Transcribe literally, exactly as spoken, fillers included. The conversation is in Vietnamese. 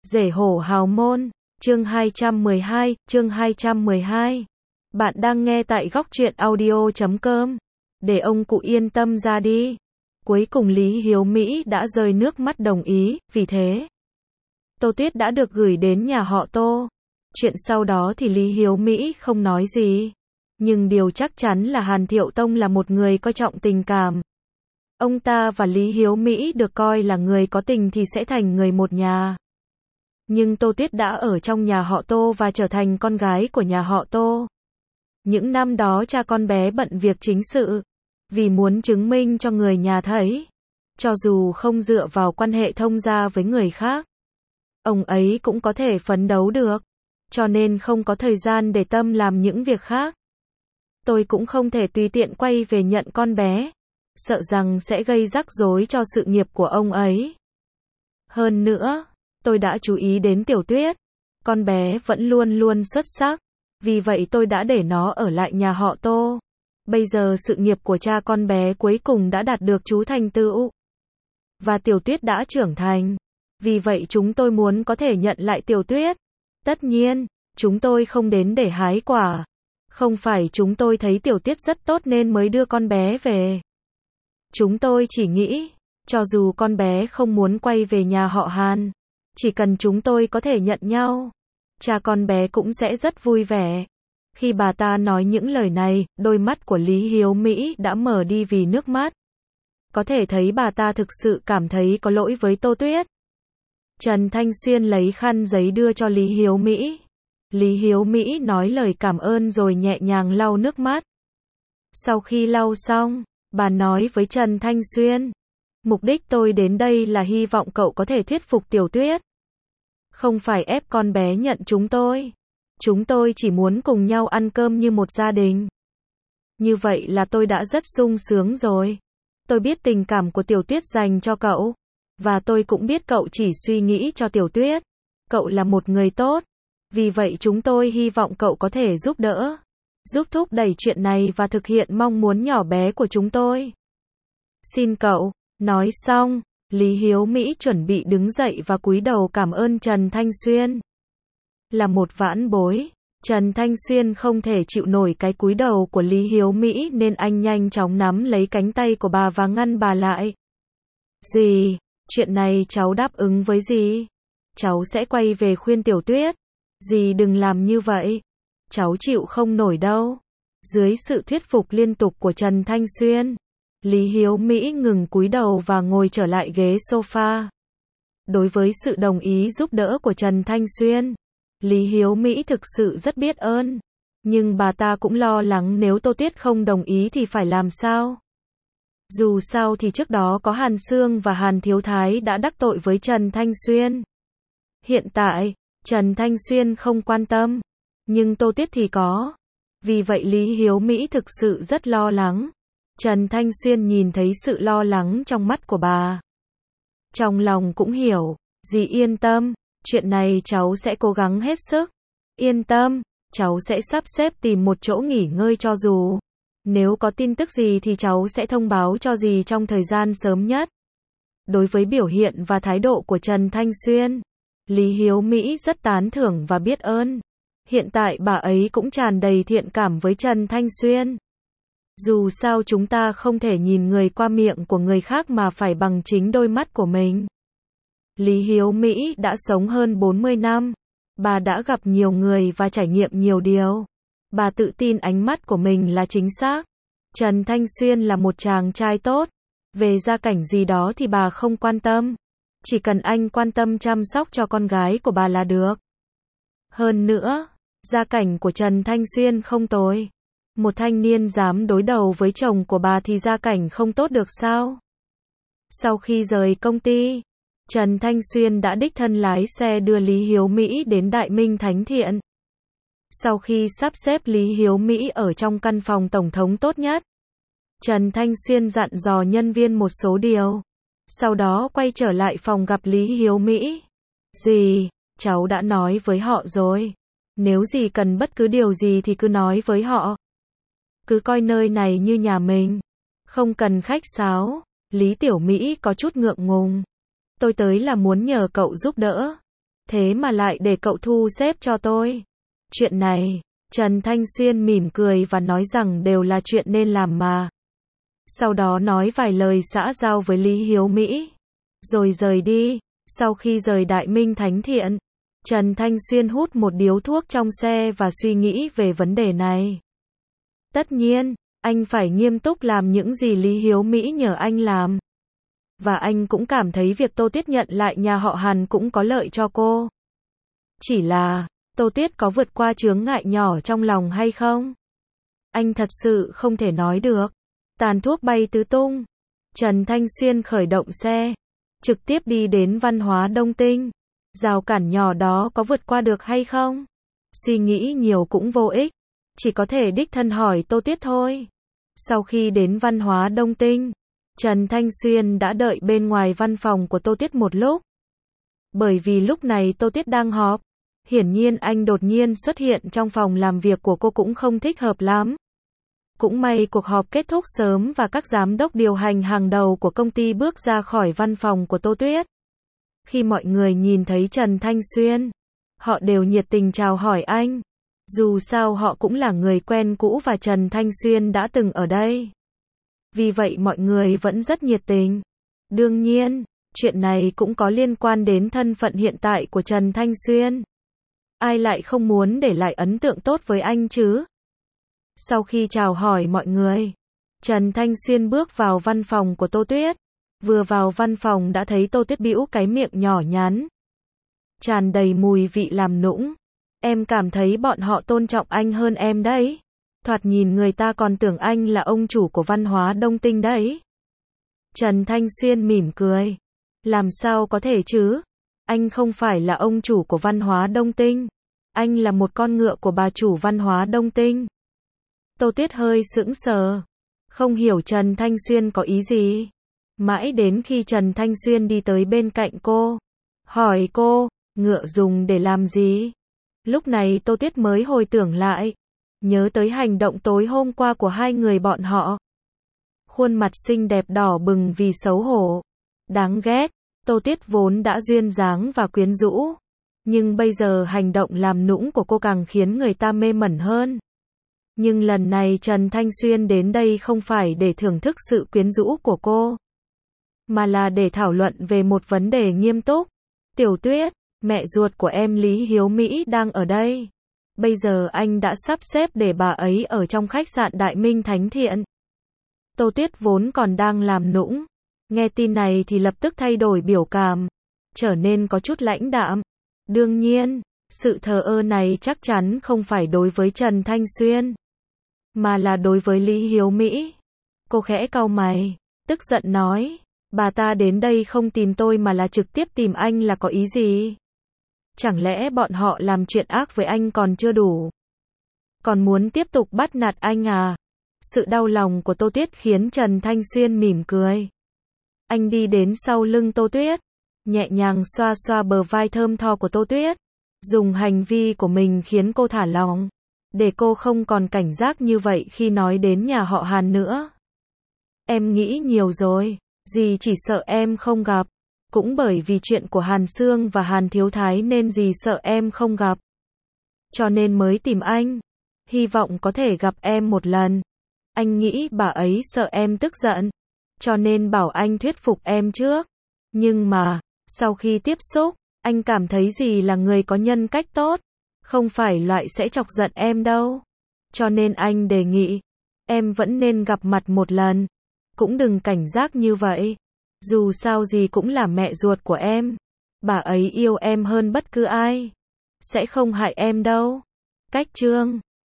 Rể hổ hào môn, chương hai trăm mười hai, chương hai trăm mười hai. Bạn đang nghe tại góc truyện audio chấm com. Để ông cụ yên tâm ra đi. Cuối cùng Lý Hiếu Mỹ đã rơi nước mắt đồng ý, vì thế Tô Tuyết đã được gửi đến nhà họ Tô. Chuyện sau đó thì Lý Hiếu Mỹ không nói gì. Nhưng điều chắc chắn là Hàn Thiệu Tông là một người coi trọng tình cảm. Ông ta và Lý Hiếu Mỹ được coi là người có tình thì sẽ thành người một nhà. Nhưng Tô Tuyết đã ở trong nhà họ Tô và trở thành con gái của nhà họ Tô. Những năm đó cha con bé bận việc chính sự, vì muốn chứng minh cho người nhà thấy, cho dù không dựa vào quan hệ thông gia với người khác, ông ấy cũng có thể phấn đấu được, cho nên không có thời gian để tâm làm những việc khác. Tôi cũng không thể tùy tiện quay về nhận con bé, sợ rằng sẽ gây rắc rối cho sự nghiệp của ông ấy. Hơn nữa, tôi đã chú ý đến Tiểu Tuyết, con bé vẫn luôn luôn xuất sắc, vì vậy tôi đã để nó ở lại nhà họ Tô. Bây giờ sự nghiệp của cha con bé cuối cùng đã đạt được chú thành tựu, và Tiểu Tuyết đã trưởng thành, vì vậy chúng tôi muốn có thể nhận lại Tiểu Tuyết. Tất nhiên, chúng tôi không đến để hái quả, không phải chúng tôi thấy Tiểu Tuyết rất tốt nên mới đưa con bé về. Chúng tôi chỉ nghĩ, cho dù con bé không muốn quay về nhà họ Hàn, chỉ cần chúng tôi có thể nhận nhau, cha con bé cũng sẽ rất vui vẻ. Khi bà ta nói những lời này, đôi mắt của Lý Hiếu Mỹ đã mở đi vì nước mắt. Có thể thấy bà ta thực sự cảm thấy có lỗi với Tô Tuyết. Trần Thanh Xuyên lấy khăn giấy đưa cho Lý Hiếu Mỹ. Lý Hiếu Mỹ nói lời cảm ơn rồi nhẹ nhàng lau nước mắt. Sau khi lau xong, bà nói với Trần Thanh Xuyên, mục đích tôi đến đây là hy vọng cậu có thể thuyết phục Tiểu Tuyết. Không phải ép con bé nhận chúng tôi. Chúng tôi chỉ muốn cùng nhau ăn cơm như một gia đình. Như vậy là tôi đã rất sung sướng rồi. Tôi biết tình cảm của Tiểu Tuyết dành cho cậu, và tôi cũng biết cậu chỉ suy nghĩ cho Tiểu Tuyết. Cậu là một người tốt, vì vậy chúng tôi hy vọng cậu có thể giúp đỡ, giúp thúc đẩy chuyện này và thực hiện mong muốn nhỏ bé của chúng tôi. Xin cậu. Nói xong, Lý Hiếu Mỹ chuẩn bị đứng dậy và cúi đầu cảm ơn Trần Thanh Xuyên. Là một vãn bối, Trần Thanh Xuyên không thể chịu nổi cái cúi đầu của Lý Hiếu Mỹ nên anh nhanh chóng nắm lấy cánh tay của bà và ngăn bà lại. Dì, chuyện này cháu đáp ứng với dì. Cháu sẽ quay về khuyên Tiểu Tuyết. Dì đừng làm như vậy. Cháu chịu không nổi đâu. Dưới sự thuyết phục liên tục của Trần Thanh Xuyên, Lý Hiếu Mỹ ngừng cúi đầu và ngồi trở lại ghế sofa. Đối với sự đồng ý giúp đỡ của Trần Thanh Xuyên, Lý Hiếu Mỹ thực sự rất biết ơn. Nhưng bà ta cũng lo lắng nếu Tô Tuyết không đồng ý thì phải làm sao. Dù sao thì trước đó có Hàn Sương và Hàn Thiếu Thái đã đắc tội với Trần Thanh Xuyên. Hiện tại, Trần Thanh Xuyên không quan tâm, nhưng Tô Tuyết thì có. Vì vậy Lý Hiếu Mỹ thực sự rất lo lắng. Trần Thanh Xuyên nhìn thấy sự lo lắng trong mắt của bà, trong lòng cũng hiểu. Dì yên tâm, chuyện này cháu sẽ cố gắng hết sức. Yên tâm, cháu sẽ sắp xếp tìm một chỗ nghỉ ngơi cho dù. Nếu có tin tức gì thì cháu sẽ thông báo cho dì trong thời gian sớm nhất. Đối với biểu hiện và thái độ của Trần Thanh Xuyên, Lý Hiếu Mỹ rất tán thưởng và biết ơn. Hiện tại bà ấy cũng tràn đầy thiện cảm với Trần Thanh Xuyên. Dù sao chúng ta không thể nhìn người qua miệng của người khác mà phải bằng chính đôi mắt của mình. Lý Hiếu Mỹ đã sống hơn bốn mươi năm. Bà đã gặp nhiều người và trải nghiệm nhiều điều. Bà tự tin ánh mắt của mình là chính xác. Trần Thanh Xuyên là một chàng trai tốt. Về gia cảnh gì đó thì bà không quan tâm. Chỉ cần anh quan tâm chăm sóc cho con gái của bà là được. Hơn nữa, gia cảnh của Trần Thanh Xuyên không tồi. Một thanh niên dám đối đầu với chồng của bà thì gia cảnh không tốt được sao? Sau khi rời công ty, Trần Thanh Xuyên đã đích thân lái xe đưa Lý Hiếu Mỹ đến Đại Minh Thánh Thiện. Sau khi sắp xếp Lý Hiếu Mỹ ở trong căn phòng tổng thống tốt nhất, Trần Thanh Xuyên dặn dò nhân viên một số điều. Sau đó quay trở lại phòng gặp Lý Hiếu Mỹ. Dì, cháu đã nói với họ rồi. Nếu dì cần bất cứ điều gì thì cứ nói với họ. Cứ coi nơi này như nhà mình. Không cần khách sáo. Lý Tiểu Mỹ có chút ngượng ngùng. Tôi tới là muốn nhờ cậu giúp đỡ. thế mà lại để cậu thu xếp cho tôi. Chuyện này, Trần Thanh Xuyên mỉm cười và nói rằng đều là chuyện nên làm mà. Sau đó nói vài lời xã giao với Lý Hiếu Mỹ, rồi rời đi. Sau khi rời Đại Minh Thánh Thiện, Trần Thanh Xuyên hút một điếu thuốc trong xe và suy nghĩ về vấn đề này. Tất nhiên, anh phải nghiêm túc làm những gì Lý Hiếu Mỹ nhờ anh làm. Và anh cũng cảm thấy việc Tô Tuyết nhận lại nhà họ Hàn cũng có lợi cho cô. Chỉ là, Tô Tuyết có vượt qua chướng ngại nhỏ trong lòng hay không? Anh thật sự không thể nói được. Tàn thuốc bay tứ tung. Trần Thanh Xuyên khởi động xe, trực tiếp đi đến Văn Hóa Đông Tinh. Rào cản nhỏ đó có vượt qua được hay không? Suy nghĩ nhiều cũng vô ích. Chỉ có thể đích thân hỏi Tô Tuyết thôi. Sau khi đến Văn Hóa Đông Tinh, Trần Thanh Xuyên đã đợi bên ngoài văn phòng của Tô Tuyết một lúc. Bởi vì lúc này Tô Tuyết đang họp. Hiển nhiên anh đột nhiên xuất hiện trong phòng làm việc của cô cũng không thích hợp lắm. Cũng may cuộc họp kết thúc sớm và các giám đốc điều hành hàng đầu của công ty bước ra khỏi văn phòng của Tô Tuyết. Khi mọi người nhìn thấy Trần Thanh Xuyên, họ đều nhiệt tình chào hỏi anh. Dù sao họ cũng là người quen cũ và Trần Thanh Xuyên đã từng ở đây. Vì vậy mọi người vẫn rất nhiệt tình. Đương nhiên, chuyện này cũng có liên quan đến thân phận hiện tại của Trần Thanh Xuyên. Ai lại không muốn để lại ấn tượng tốt với anh chứ? Sau khi chào hỏi mọi người, Trần Thanh Xuyên bước vào văn phòng của Tô Tuyết. Vừa vào văn phòng đã thấy Tô Tuyết bĩu cái miệng nhỏ nhắn, tràn đầy mùi vị làm nũng. Em cảm thấy bọn họ tôn trọng anh hơn em đấy. Thoạt nhìn người ta còn tưởng anh là ông chủ của Văn Hóa Đông Tinh đấy. Trần Thanh Xuyên mỉm cười. Làm sao có thể chứ? Anh không phải là ông chủ của Văn Hóa Đông Tinh. Anh là một con ngựa của bà chủ Văn Hóa Đông Tinh. Tô Tuyết hơi sững sờ, không hiểu Trần Thanh Xuyên có ý gì. Mãi đến khi Trần Thanh Xuyên đi tới bên cạnh cô, hỏi cô, ngựa dùng để làm gì? Lúc này Tô Tuyết mới hồi tưởng lại, nhớ tới hành động tối hôm qua của hai người bọn họ. Khuôn mặt xinh đẹp đỏ bừng vì xấu hổ. Đáng ghét, Tô Tuyết vốn đã duyên dáng và quyến rũ. Nhưng bây giờ hành động làm nũng của cô càng khiến người ta mê mẩn hơn. Nhưng lần này Trần Thanh Xuyên đến đây không phải để thưởng thức sự quyến rũ của cô, mà là để thảo luận về một vấn đề nghiêm túc. Tiểu Tuyết, mẹ ruột của em Lý Hiếu Mỹ đang ở đây. Bây giờ anh đã sắp xếp để bà ấy ở trong khách sạn Đại Minh Thánh Thiện. Tô Tuyết vốn còn đang làm nũng. Nghe tin này thì lập tức thay đổi biểu cảm, trở nên có chút lãnh đạm. Đương nhiên, sự thờ ơ này chắc chắn không phải đối với Trần Thanh Xuyên, mà là đối với Lý Hiếu Mỹ. Cô khẽ cau mày, tức giận nói, bà ta đến đây không tìm tôi mà là trực tiếp tìm anh là có ý gì? Chẳng lẽ bọn họ làm chuyện ác với anh còn chưa đủ? Còn muốn tiếp tục bắt nạt anh à? Sự đau lòng của Tô Tuyết khiến Trần Thanh Xuyên mỉm cười. Anh đi đến sau lưng Tô Tuyết, nhẹ nhàng xoa xoa bờ vai thơm tho của Tô Tuyết. Dùng hành vi của mình khiến cô thả lỏng, để cô không còn cảnh giác như vậy khi nói đến nhà họ Hàn nữa. Em nghĩ nhiều rồi, dì chỉ sợ em không gặp. Cũng bởi vì chuyện của Hàn Sương và Hàn Thiếu Thái nên dì sợ em không gặp. Cho nên mới tìm anh. Hy vọng có thể gặp em một lần. Anh nghĩ bà ấy sợ em tức giận, cho nên bảo anh thuyết phục em trước. Nhưng mà, sau khi tiếp xúc, anh cảm thấy dì là người có nhân cách tốt, không phải loại sẽ chọc giận em đâu. Cho nên anh đề nghị, em vẫn nên gặp mặt một lần. Cũng đừng cảnh giác như vậy. Dù sao gì cũng là mẹ ruột của em. Bà ấy yêu em hơn bất cứ ai. Sẽ không hại em đâu. Cách chương